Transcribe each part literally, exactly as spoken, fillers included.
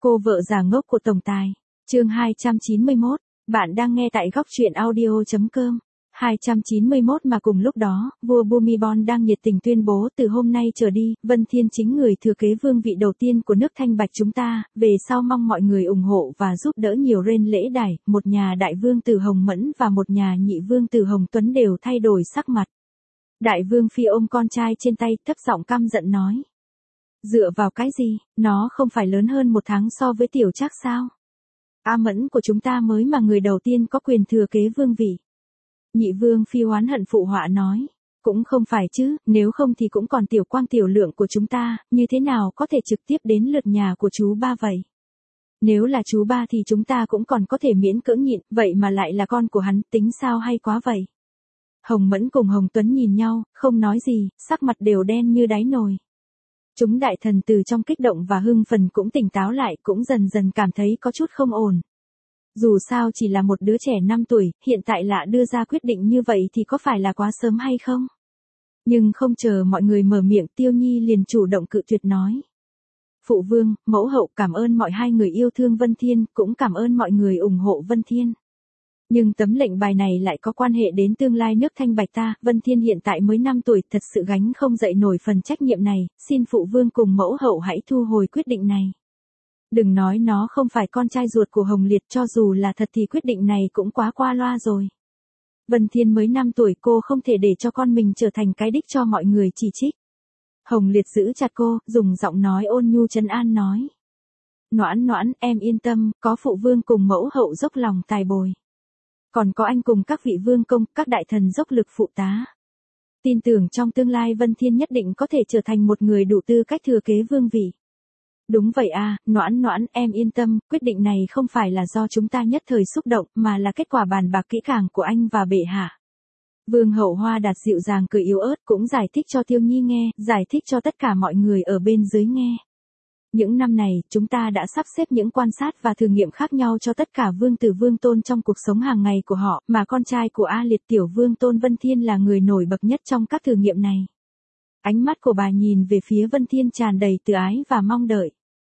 Cô vợ già ngốc của tổng tài. Chương hai trăm chín mươi mốt, bạn đang nghe tại góc truyện audio chấm com. hai trăm chín mươi mốt mà cùng lúc đó, vua Bhumibol đang nhiệt tình tuyên bố từ hôm nay trở đi, Vân Thiên chính người thừa kế vương vị đầu tiên của nước Thanh Bạch chúng ta, về sau mong mọi người ủng hộ và giúp đỡ nhiều rên lễ đài, một nhà đại vương tử Hồng Mẫn và một nhà nhị vương tử Hồng Tuấn đều thay đổi sắc mặt. Đại vương phi ôm con trai trên tay, thấp giọng căm giận nói. Dựa vào cái gì, nó không phải lớn hơn một tháng so với tiểu Trác sao? A Mẫn của chúng ta mới mà người đầu tiên có quyền thừa kế vương vị. Nhị vương phi oán hận phụ họa nói. Cũng không phải chứ, nếu không thì cũng còn tiểu Quang tiểu Lượng của chúng ta, như thế nào có thể trực tiếp đến lượt nhà của chú ba vậy? Nếu là chú ba thì chúng ta cũng còn có thể miễn cưỡng nhịn, vậy mà lại là con của hắn, tính sao hay quá vậy? Hồng Mẫn cùng Hồng Tuấn nhìn nhau, không nói gì, sắc mặt đều đen như đáy nồi. Chúng đại thần từ trong kích động và hưng phấn cũng tỉnh táo lại, cũng dần dần cảm thấy có chút không ổn. Dù sao chỉ là một đứa trẻ năm tuổi, hiện tại lạ đưa ra quyết định như vậy thì có phải là quá sớm hay không? Nhưng không chờ mọi người mở miệng, Tiêu Nhi liền chủ động cự tuyệt nói. Phụ vương, mẫu hậu cảm ơn mọi hai người yêu thương Vân Thiên, cũng cảm ơn mọi người ủng hộ Vân Thiên. Nhưng tấm lệnh bài này lại có quan hệ đến tương lai nước Thanh Bạch ta, Vân Thiên hiện tại mới năm tuổi, thật sự gánh không dậy nổi phần trách nhiệm này, xin phụ vương cùng mẫu hậu hãy thu hồi quyết định này. Đừng nói nó không phải con trai ruột của Hồng Liệt, cho dù là thật thì quyết định này cũng quá qua loa rồi. Vân Thiên mới năm tuổi, cô không thể để cho con mình trở thành cái đích cho mọi người chỉ trích. Hồng Liệt giữ chặt cô, dùng giọng nói ôn nhu trấn an nói. Noãn noãn, em yên tâm, có phụ vương cùng mẫu hậu dốc lòng tài bồi. Còn có anh cùng các vị vương công, các đại thần dốc lực phụ tá. Tin tưởng trong tương lai Vân Thiên nhất định có thể trở thành một người đủ tư cách thừa kế vương vị. Đúng vậy à, noãn noãn, em yên tâm, quyết định này không phải là do chúng ta nhất thời xúc động, mà là kết quả bàn bạc kỹ càng của anh và bệ hạ. Vương hậu Hoa Đạt dịu dàng cười yếu ớt cũng giải thích cho Tiêu Nhi nghe, giải thích cho tất cả mọi người ở bên dưới nghe. Những năm này, chúng ta đã sắp xếp những quan sát và thử nghiệm khác nhau cho tất cả vương tử vương tôn trong cuộc sống hàng ngày của họ, mà con trai của A Liệt tiểu vương tôn Vân Thiên là người nổi bật nhất trong các thử nghiệm này. Ánh mắt của bà nhìn về phía Vân Thiên tràn đầy từ ái và mong đợi.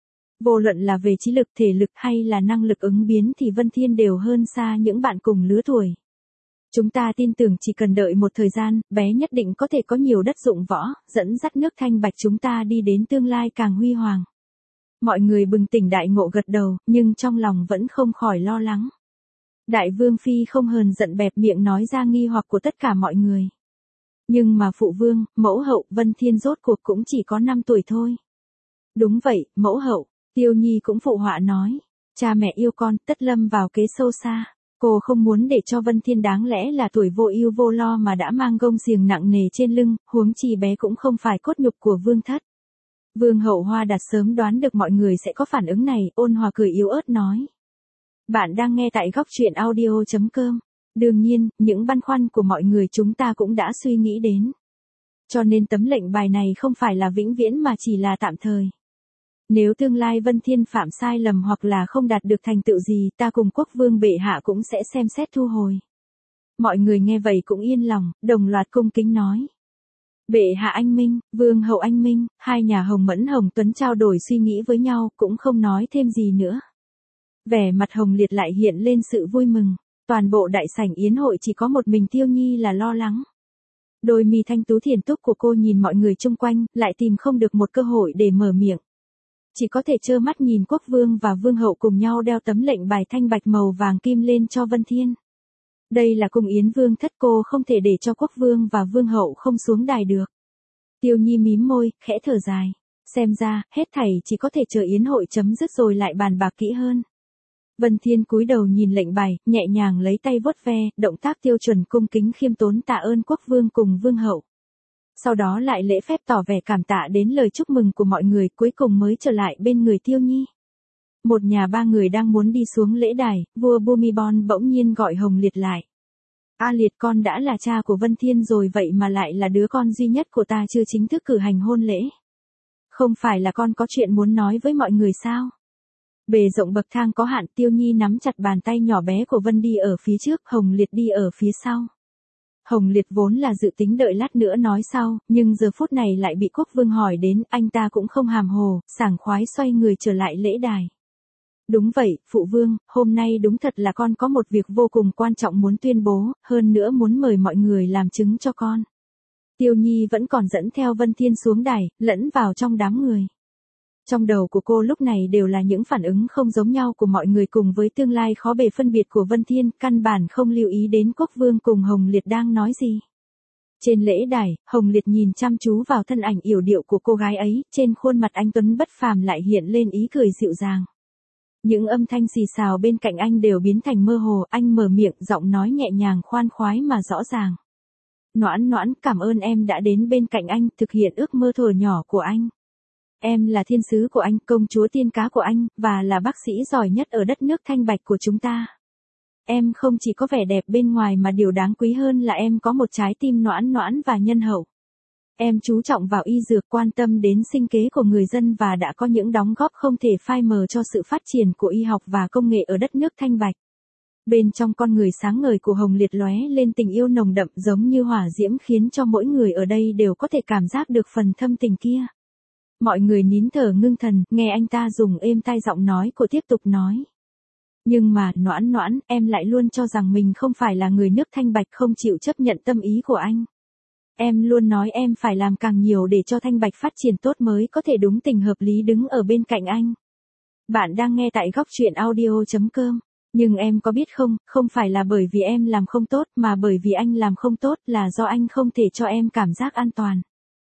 Vô luận là về trí lực, thể lực hay là năng lực ứng biến thì Vân Thiên đều hơn xa những bạn cùng lứa tuổi. Chúng ta tin tưởng chỉ cần đợi một thời gian, bé nhất định có thể có nhiều đất dụng võ, dẫn dắt nước Thanh Bạch chúng ta đi đến tương lai càng huy hoàng. Mọi người bừng tỉnh đại ngộ gật đầu, nhưng trong lòng vẫn không khỏi lo lắng. Đại vương phi không hờn giận bẹp miệng nói ra nghi hoặc của tất cả mọi người. Nhưng mà phụ vương, mẫu hậu, Vân Thiên rốt cuộc cũng chỉ có năm tuổi thôi. Đúng vậy, mẫu hậu, Tiêu Nhi cũng phụ họa nói. Cha mẹ yêu con, tất lâm vào kế sâu xa. Cô không muốn để cho Vân Thiên đáng lẽ là tuổi vô ưu vô lo mà đã mang gông xiềng nặng nề trên lưng, huống chi bé cũng không phải cốt nhục của vương thất. Vương hậu Hoa Đạt sớm đoán được mọi người sẽ có phản ứng này, ôn hòa cười yếu ớt nói. Bạn đang nghe tại góc truyện audio chấm com. Đương nhiên, những băn khoăn của mọi người chúng ta cũng đã suy nghĩ đến. Cho nên tấm lệnh bài này không phải là vĩnh viễn mà chỉ là tạm thời. Nếu tương lai Vân Thiên phạm sai lầm hoặc là không đạt được thành tựu gì, ta cùng quốc vương bệ hạ cũng sẽ xem xét thu hồi. Mọi người nghe vậy cũng yên lòng, đồng loạt cung kính nói. Bệ hạ anh minh, vương hậu anh minh, hai nhà Hồng Mẫn Hồng Tuấn trao đổi suy nghĩ với nhau, cũng không nói thêm gì nữa. Vẻ mặt Hồng Liệt lại hiện lên sự vui mừng, toàn bộ đại sảnh yến hội chỉ có một mình Tiêu Nhi là lo lắng. Đôi mi thanh tú thiền túc của cô nhìn mọi người chung quanh, lại tìm không được một cơ hội để mở miệng. Chỉ có thể trơ mắt nhìn quốc vương và vương hậu cùng nhau đeo tấm lệnh bài thanh bạch màu vàng kim lên cho Vân Thiên. Đây là cung yến vương thất, cô không thể để cho quốc vương và vương hậu không xuống đài được. Tiêu Nhi mím môi, khẽ thở dài. Xem ra, hết thảy chỉ có thể chờ yến hội chấm dứt rồi lại bàn bạc kỹ hơn. Vân Thiên cúi đầu nhìn lệnh bài, nhẹ nhàng lấy tay vuốt ve, động tác tiêu chuẩn cung kính khiêm tốn tạ ơn quốc vương cùng vương hậu. Sau đó lại lễ phép tỏ vẻ cảm tạ đến lời chúc mừng của mọi người, cuối cùng mới trở lại bên người Tiêu Nhi. Một nhà ba người đang muốn đi xuống lễ đài, vua Bhumibol bỗng nhiên gọi Hồng Liệt lại. A Liệt, con đã là cha của Vân Thiên rồi vậy mà lại là đứa con duy nhất của ta chưa chính thức cử hành hôn lễ. Không phải là con có chuyện muốn nói với mọi người sao? Bề rộng bậc thang có hạn, Tiêu Nhi nắm chặt bàn tay nhỏ bé của Vân đi ở phía trước, Hồng Liệt đi ở phía sau. Hồng Liệt vốn là dự tính đợi lát nữa nói sau, nhưng giờ phút này lại bị quốc vương hỏi đến, anh ta cũng không hàm hồ, sảng khoái xoay người trở lại lễ đài. Đúng vậy, phụ vương, hôm nay đúng thật là con có một việc vô cùng quan trọng muốn tuyên bố, hơn nữa muốn mời mọi người làm chứng cho con. Tiêu Nhi vẫn còn dẫn theo Vân Thiên xuống đài, lẫn vào trong đám người. Trong đầu của cô lúc này đều là những phản ứng không giống nhau của mọi người cùng với tương lai khó bề phân biệt của Vân Thiên, căn bản không lưu ý đến Quốc Vương cùng Hồng Liệt đang nói gì. Trên lễ đài, Hồng Liệt nhìn chăm chú vào thân ảnh yểu điệu của cô gái ấy, trên khuôn mặt anh tuấn bất phàm lại hiện lên ý cười dịu dàng. Những âm thanh xì xào bên cạnh anh đều biến thành mơ hồ, anh mở miệng, giọng nói nhẹ nhàng khoan khoái mà rõ ràng. Noãn Noãn, cảm ơn em đã đến bên cạnh anh, thực hiện ước mơ thuở nhỏ của anh. Em là thiên sứ của anh, công chúa tiên cá của anh, và là bác sĩ giỏi nhất ở đất nước thanh bạch của chúng ta. Em không chỉ có vẻ đẹp bên ngoài mà điều đáng quý hơn là em có một trái tim noãn noãn và nhân hậu. Em chú trọng vào y dược, quan tâm đến sinh kế của người dân và đã có những đóng góp không thể phai mờ cho sự phát triển của y học và công nghệ ở đất nước thanh bạch. Bên trong con người sáng ngời của Hồng Liệt lóe lên tình yêu nồng đậm giống như hỏa diễm khiến cho mỗi người ở đây đều có thể cảm giác được phần thâm tình kia. Mọi người nín thở ngưng thần, nghe anh ta dùng êm tai giọng nói của tiếp tục nói. Nhưng mà, Noãn Noãn, em lại luôn cho rằng mình không phải là người nước thanh bạch, không chịu chấp nhận tâm ý của anh. Em luôn nói em phải làm càng nhiều để cho thanh bạch phát triển tốt mới có thể đúng tình hợp lý đứng ở bên cạnh anh. Bạn đang nghe tại góc truyện audio chấm com. Nhưng em có biết không, không phải là bởi vì em làm không tốt mà bởi vì anh làm không tốt là do anh không thể cho em cảm giác an toàn.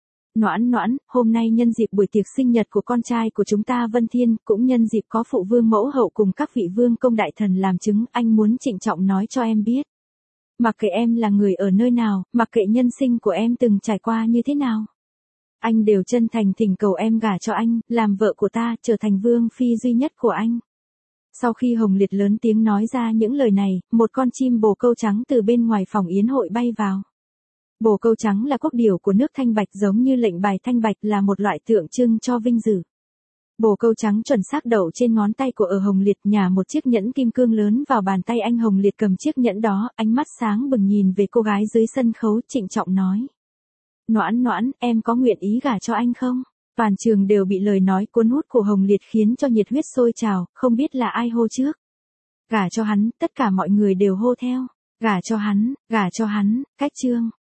Noãn Noãn, hôm nay nhân dịp buổi tiệc sinh nhật của con trai của chúng ta Vân Thiên, cũng nhân dịp có phụ vương mẫu hậu cùng các vị vương công đại thần làm chứng, anh muốn trịnh trọng nói cho em biết. Mặc kệ em là người ở nơi nào, mặc kệ nhân sinh của em từng trải qua như thế nào. Anh đều chân thành thỉnh cầu em gả cho anh, làm vợ của ta, trở thành vương phi duy nhất của anh. Sau khi Hồng Liệt lớn tiếng nói ra những lời này, một con chim bồ câu trắng từ bên ngoài phòng yến hội bay vào. Bồ câu trắng là quốc điểu của nước thanh bạch giống như lệnh bài thanh bạch là một loại tượng trưng cho vinh dự. Bồ câu trắng chuẩn xác đậu trên ngón tay của ở Hồng Liệt, nhả một chiếc nhẫn kim cương lớn vào bàn tay anh. Hồng Liệt cầm chiếc nhẫn đó, ánh mắt sáng bừng nhìn về cô gái dưới sân khấu, trịnh trọng nói. Noãn Noãn, em có nguyện ý gả cho anh không? Toàn trường đều bị lời nói cuốn hút của Hồng Liệt khiến cho nhiệt huyết sôi trào, không biết là ai hô trước. Gả cho hắn, tất cả mọi người đều hô theo. Gả cho hắn, gả cho hắn, cách chương.